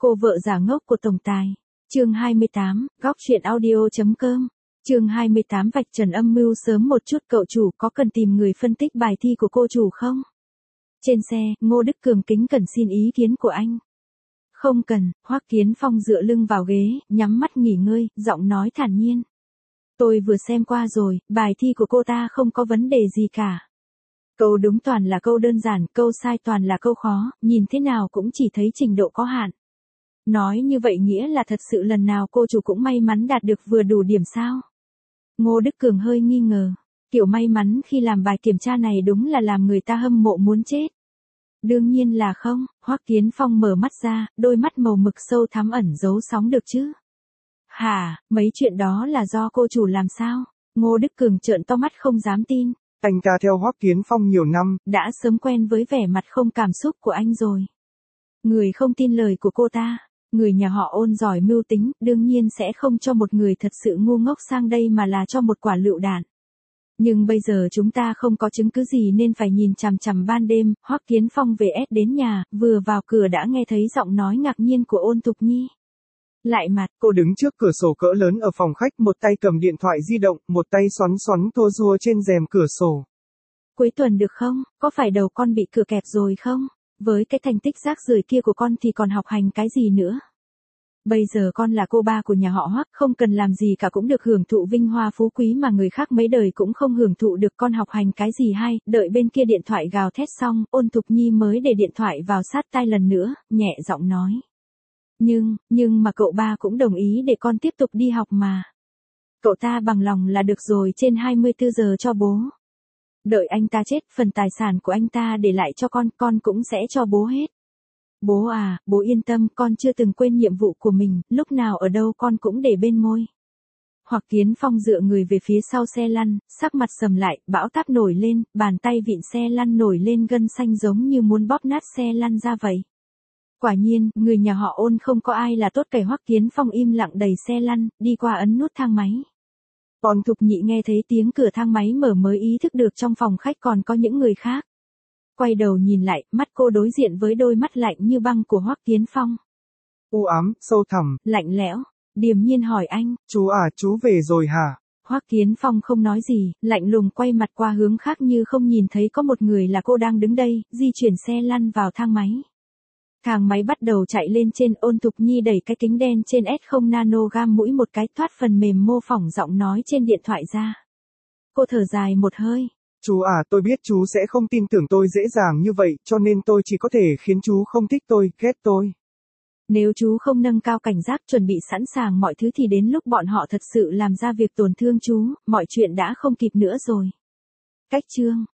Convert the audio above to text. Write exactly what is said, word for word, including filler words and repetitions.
Cô vợ giả ngốc của tổng tài. Chương hai mươi tám, góc truyện audio.com. Chương hai mươi tám vạch trần âm mưu sớm một chút, cậu chủ có cần tìm người phân tích bài thi của cô chủ không? Trên xe, Ngô Đức Cường kính cẩn xin ý kiến của anh. Không cần, Hoắc Kiến Phong dựa lưng vào ghế, nhắm mắt nghỉ ngơi, giọng nói thản nhiên. Tôi vừa xem qua rồi, bài thi của cô ta không có vấn đề gì cả. Câu đúng toàn là câu đơn giản, câu sai toàn là câu khó, nhìn thế nào cũng chỉ thấy trình độ có hạn. Nói như vậy nghĩa là thật sự lần nào cô chủ cũng may mắn đạt được vừa đủ điểm sao? Ngô Đức Cường hơi nghi ngờ. Kiểu may mắn khi làm bài kiểm tra này đúng là làm người ta hâm mộ muốn chết. Đương nhiên là không, Hoắc Kiến Phong mở mắt ra, đôi mắt màu mực sâu thắm ẩn giấu sóng được chứ. Hả, mấy chuyện đó là do cô chủ làm sao? Ngô Đức Cường trợn to mắt không dám tin. Anh ta theo Hoắc Kiến Phong nhiều năm, đã sớm quen với vẻ mặt không cảm xúc của anh rồi. Người không tin lời của cô ta, người nhà họ Ôn giỏi mưu tính, đương nhiên sẽ không cho một người thật sự ngu ngốc sang đây mà là cho một quả lựu đạn. Nhưng bây giờ chúng ta không có chứng cứ gì nên phải nhìn chằm chằm ban đêm. Hoắc Kiến Phong về ép đến nhà, vừa vào cửa đã nghe thấy giọng nói ngạc nhiên của Ôn Thục Nhi. Lại mặt, cô đứng trước cửa sổ cỡ lớn ở phòng khách, một tay cầm điện thoại di động, một tay xoắn xoắn tua rua trên rèm cửa sổ. Cuối tuần được không, có phải đầu con bị cửa kẹp rồi không? Với cái thành tích rác rưởi kia của con thì còn học hành cái gì nữa? Bây giờ con là cô ba của nhà họ Hoắc, không cần làm gì cả cũng được hưởng thụ vinh hoa phú quý mà người khác mấy đời cũng không hưởng thụ được, con học hành cái gì hay. Đợi bên kia điện thoại gào thét xong, Ôn Thục Nhi mới để điện thoại vào sát tai lần nữa, nhẹ giọng nói. Nhưng, nhưng mà cậu ba cũng đồng ý để con tiếp tục đi học mà. Cậu ta bằng lòng là được rồi, trên hai mươi tư giờ cho bố. Đợi anh ta chết, phần tài sản của anh ta để lại cho con, con cũng sẽ cho bố hết. Bố à, bố yên tâm, con chưa từng quên nhiệm vụ của mình, lúc nào ở đâu con cũng để bên môi. Hoắc Kiến Phong dựa người về phía sau xe lăn, sắc mặt sầm lại, bão táp nổi lên, bàn tay vịn xe lăn nổi lên gân xanh giống như muốn bóp nát xe lăn ra vậy. Quả nhiên, người nhà họ Ôn không có ai là tốt cày. Hoắc Kiến Phong im lặng đẩy xe lăn, đi qua ấn nút thang máy. Còn Thục Nhị nghe thấy tiếng cửa thang máy mở mới ý thức được trong phòng khách còn có những người khác. Quay đầu nhìn lại, mắt cô đối diện với đôi mắt lạnh như băng của Hoắc Kiến Phong. U ám, sâu thẳm, lạnh lẽo, điềm nhiên hỏi anh. Chú à, chú về rồi hả? Hoắc Kiến Phong không nói gì, lạnh lùng quay mặt qua hướng khác như không nhìn thấy có một người là cô đang đứng đây, di chuyển xe lăn vào thang máy. Thang máy bắt đầu chạy lên trên. Ôn Thục Nhi đẩy cái kính đen trên S không nano gam mũi một cái, thoát phần mềm mô phỏng giọng nói trên điện thoại ra. Cô thở dài một hơi. Chú à, tôi biết chú sẽ không tin tưởng tôi dễ dàng như vậy, cho nên tôi chỉ có thể khiến chú không thích tôi, ghét tôi. Nếu chú không nâng cao cảnh giác, chuẩn bị sẵn sàng mọi thứ thì đến lúc bọn họ thật sự làm ra việc tổn thương chú, mọi chuyện đã không kịp nữa rồi. Cách chương